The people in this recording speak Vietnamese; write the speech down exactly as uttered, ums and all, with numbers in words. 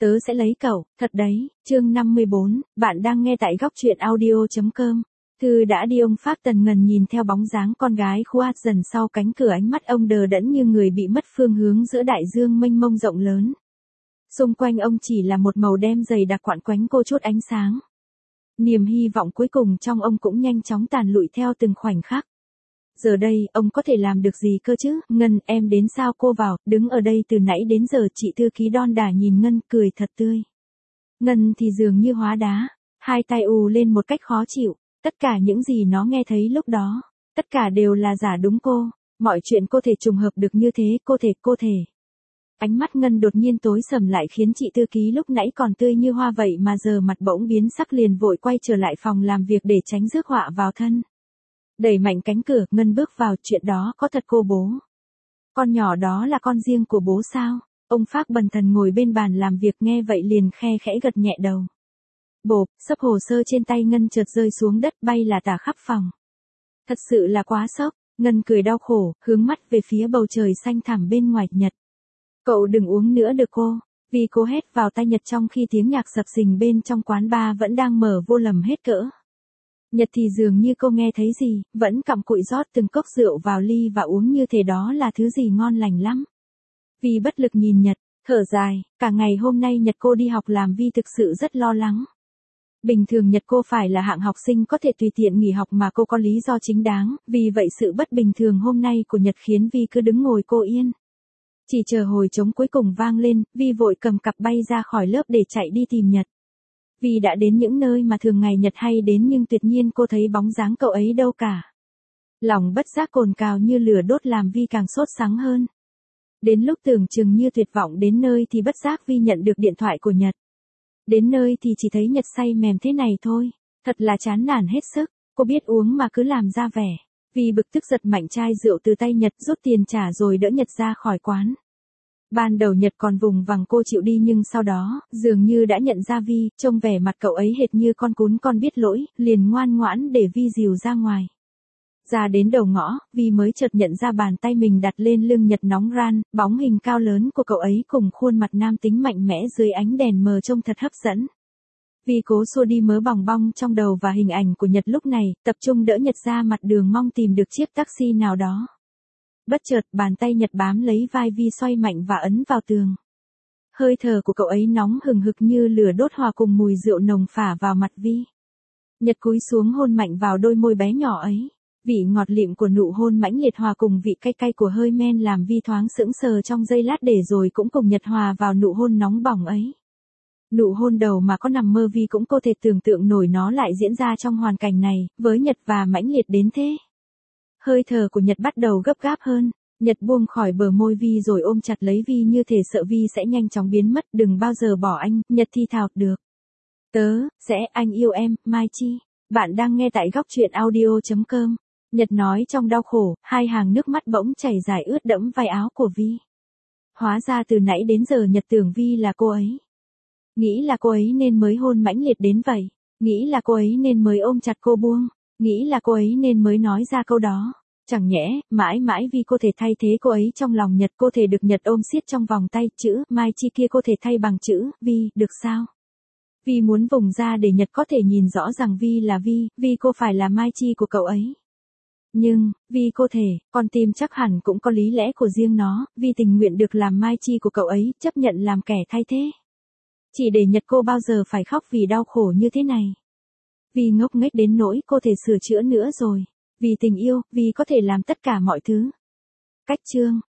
Tớ sẽ lấy cậu, thật đấy, chương năm mươi bốn, bạn đang nghe tại góc truyện audio.com. Thư đã đi. Ông Phác Tần Ngần nhìn theo bóng dáng con gái khuat dần sau cánh cửa, ánh mắt ông đờ đẫn như người bị mất phương hướng giữa đại dương mênh mông rộng lớn. Xung quanh ông chỉ là một màu đen dày đặc quặn quánh cô chút ánh sáng. Niềm hy vọng cuối cùng trong ông cũng nhanh chóng tàn lụi theo từng khoảnh khắc. Giờ đây, ông có thể làm được gì cơ chứ? Ngân, em đến sao? Cô vào, đứng ở đây từ nãy đến giờ. Chị thư ký đon đả nhìn Ngân, cười thật tươi. Ngân thì dường như hóa đá, hai tay ù lên một cách khó chịu. Tất cả những gì nó nghe thấy lúc đó, tất cả đều là giả đúng cô. Mọi chuyện cô thể trùng hợp được như thế, cô thể, cô thể. Ánh mắt Ngân đột nhiên tối sầm lại khiến chị thư ký lúc nãy còn tươi như hoa vậy mà giờ mặt bỗng biến sắc, liền vội quay trở lại phòng làm việc để tránh rước họa vào thân. Đẩy mạnh cánh cửa, Ngân bước vào. Chuyện đó có thật cô bố? Con nhỏ đó là con riêng của bố sao? Ông Phác bần thần ngồi bên bàn làm việc nghe vậy liền khe khẽ gật nhẹ đầu. Bộp, xấp hồ sơ trên tay Ngân chợt rơi xuống đất bay là tả khắp phòng. Thật sự là quá sốc. Ngân cười đau khổ, hướng mắt về phía bầu trời xanh thẳm bên ngoài. Nhật, cậu đừng uống nữa được cô. Vì cô hét vào tay Nhật trong khi tiếng nhạc sập sình bên trong quán bar vẫn đang mở vô lầm hết cỡ. Nhật thì dường như cô nghe thấy gì, vẫn cặm cụi rót từng cốc rượu vào ly và uống như thể đó là thứ gì ngon lành lắm. Vi bất lực nhìn Nhật, thở dài, cả ngày hôm nay Nhật cô đi học làm Vi thực sự rất lo lắng. Bình thường Nhật cô phải là hạng học sinh có thể tùy tiện nghỉ học mà cô có lý do chính đáng, vì vậy sự bất bình thường hôm nay của Nhật khiến Vi cứ đứng ngồi cô yên. Chỉ chờ hồi trống cuối cùng vang lên, Vi vội cầm cặp bay ra khỏi lớp để chạy đi tìm Nhật. Vì đã đến những nơi mà thường ngày Nhật hay đến nhưng tuyệt nhiên cô thấy bóng dáng cậu ấy đâu cả. Lòng bất giác cồn cào như lửa đốt làm Vi càng sốt sắng hơn. Đến lúc tưởng chừng như tuyệt vọng đến nơi thì bất giác Vi nhận được điện thoại của Nhật. Đến nơi thì chỉ thấy Nhật say mềm thế này thôi. Thật là chán nản hết sức. Cô biết uống mà cứ làm ra vẻ. Vi bực tức giật mạnh chai rượu từ tay Nhật, rút tiền trả rồi đỡ Nhật ra khỏi quán. Ban đầu Nhật còn vùng vằng cô chịu đi nhưng sau đó, dường như đã nhận ra Vi, trông vẻ mặt cậu ấy hệt như con cún con biết lỗi, liền ngoan ngoãn để Vi dìu ra ngoài. Ra đến đầu ngõ, Vi mới chợt nhận ra bàn tay mình đặt lên lưng Nhật nóng ran, bóng hình cao lớn của cậu ấy cùng khuôn mặt nam tính mạnh mẽ dưới ánh đèn mờ trông thật hấp dẫn. Vi cố xua đi mớ bòng bong trong đầu và hình ảnh của Nhật lúc này, tập trung đỡ Nhật ra mặt đường mong tìm được chiếc taxi nào đó. Bất chợt, bàn tay Nhật bám lấy vai Vi xoay mạnh và ấn vào tường. Hơi thở của cậu ấy nóng hừng hực như lửa đốt hòa cùng mùi rượu nồng phả vào mặt Vi. Nhật cúi xuống hôn mạnh vào đôi môi bé nhỏ ấy. Vị ngọt lịm của nụ hôn mãnh liệt hòa cùng vị cay cay của hơi men làm Vi thoáng sững sờ trong giây lát để rồi cũng cùng Nhật hòa vào nụ hôn nóng bỏng ấy. Nụ hôn đầu mà có nằm mơ Vi cũng có thể tưởng tượng nổi nó lại diễn ra trong hoàn cảnh này, với Nhật và mãnh liệt đến thế. Hơi thở của Nhật bắt đầu gấp gáp hơn. Nhật buông khỏi bờ môi Vi rồi ôm chặt lấy Vi như thể sợ Vi sẽ nhanh chóng biến mất. Đừng bao giờ bỏ anh, Nhật thi thào. Được. Tớ, sẽ, anh yêu em, Mai Chi. Bạn đang nghe tại góc truyện audio.com. Nhật nói trong đau khổ, hai hàng nước mắt bỗng chảy dài ướt đẫm vai áo của Vi. Hóa ra từ nãy đến giờ Nhật tưởng Vi là cô ấy. Nghĩ là cô ấy nên mới hôn mãnh liệt đến vậy. Nghĩ là cô ấy nên mới ôm chặt cô buông. Nghĩ là cô ấy nên mới nói ra câu đó. Chẳng nhẽ, mãi mãi vì cô thể thay thế cô ấy trong lòng Nhật, cô thể được Nhật ôm siết trong vòng tay, chữ Mai Chi kia cô thể thay bằng chữ Vi, được sao? Vi muốn vùng ra để Nhật có thể nhìn rõ rằng Vi là Vi, vì cô phải là Mai Chi của cậu ấy. Nhưng, vì cô thể, con tim chắc hẳn cũng có lý lẽ của riêng nó, Vi tình nguyện được làm Mai Chi của cậu ấy, chấp nhận làm kẻ thay thế. Chỉ để Nhật cô bao giờ phải khóc vì đau khổ như thế này. Vì ngốc nghếch đến nỗi cô thể sửa chữa nữa rồi. Vì tình yêu, vì có thể làm tất cả mọi thứ. Cách chương